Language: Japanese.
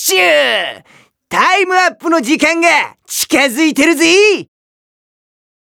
タイムアップの時間が近づいてるぜ。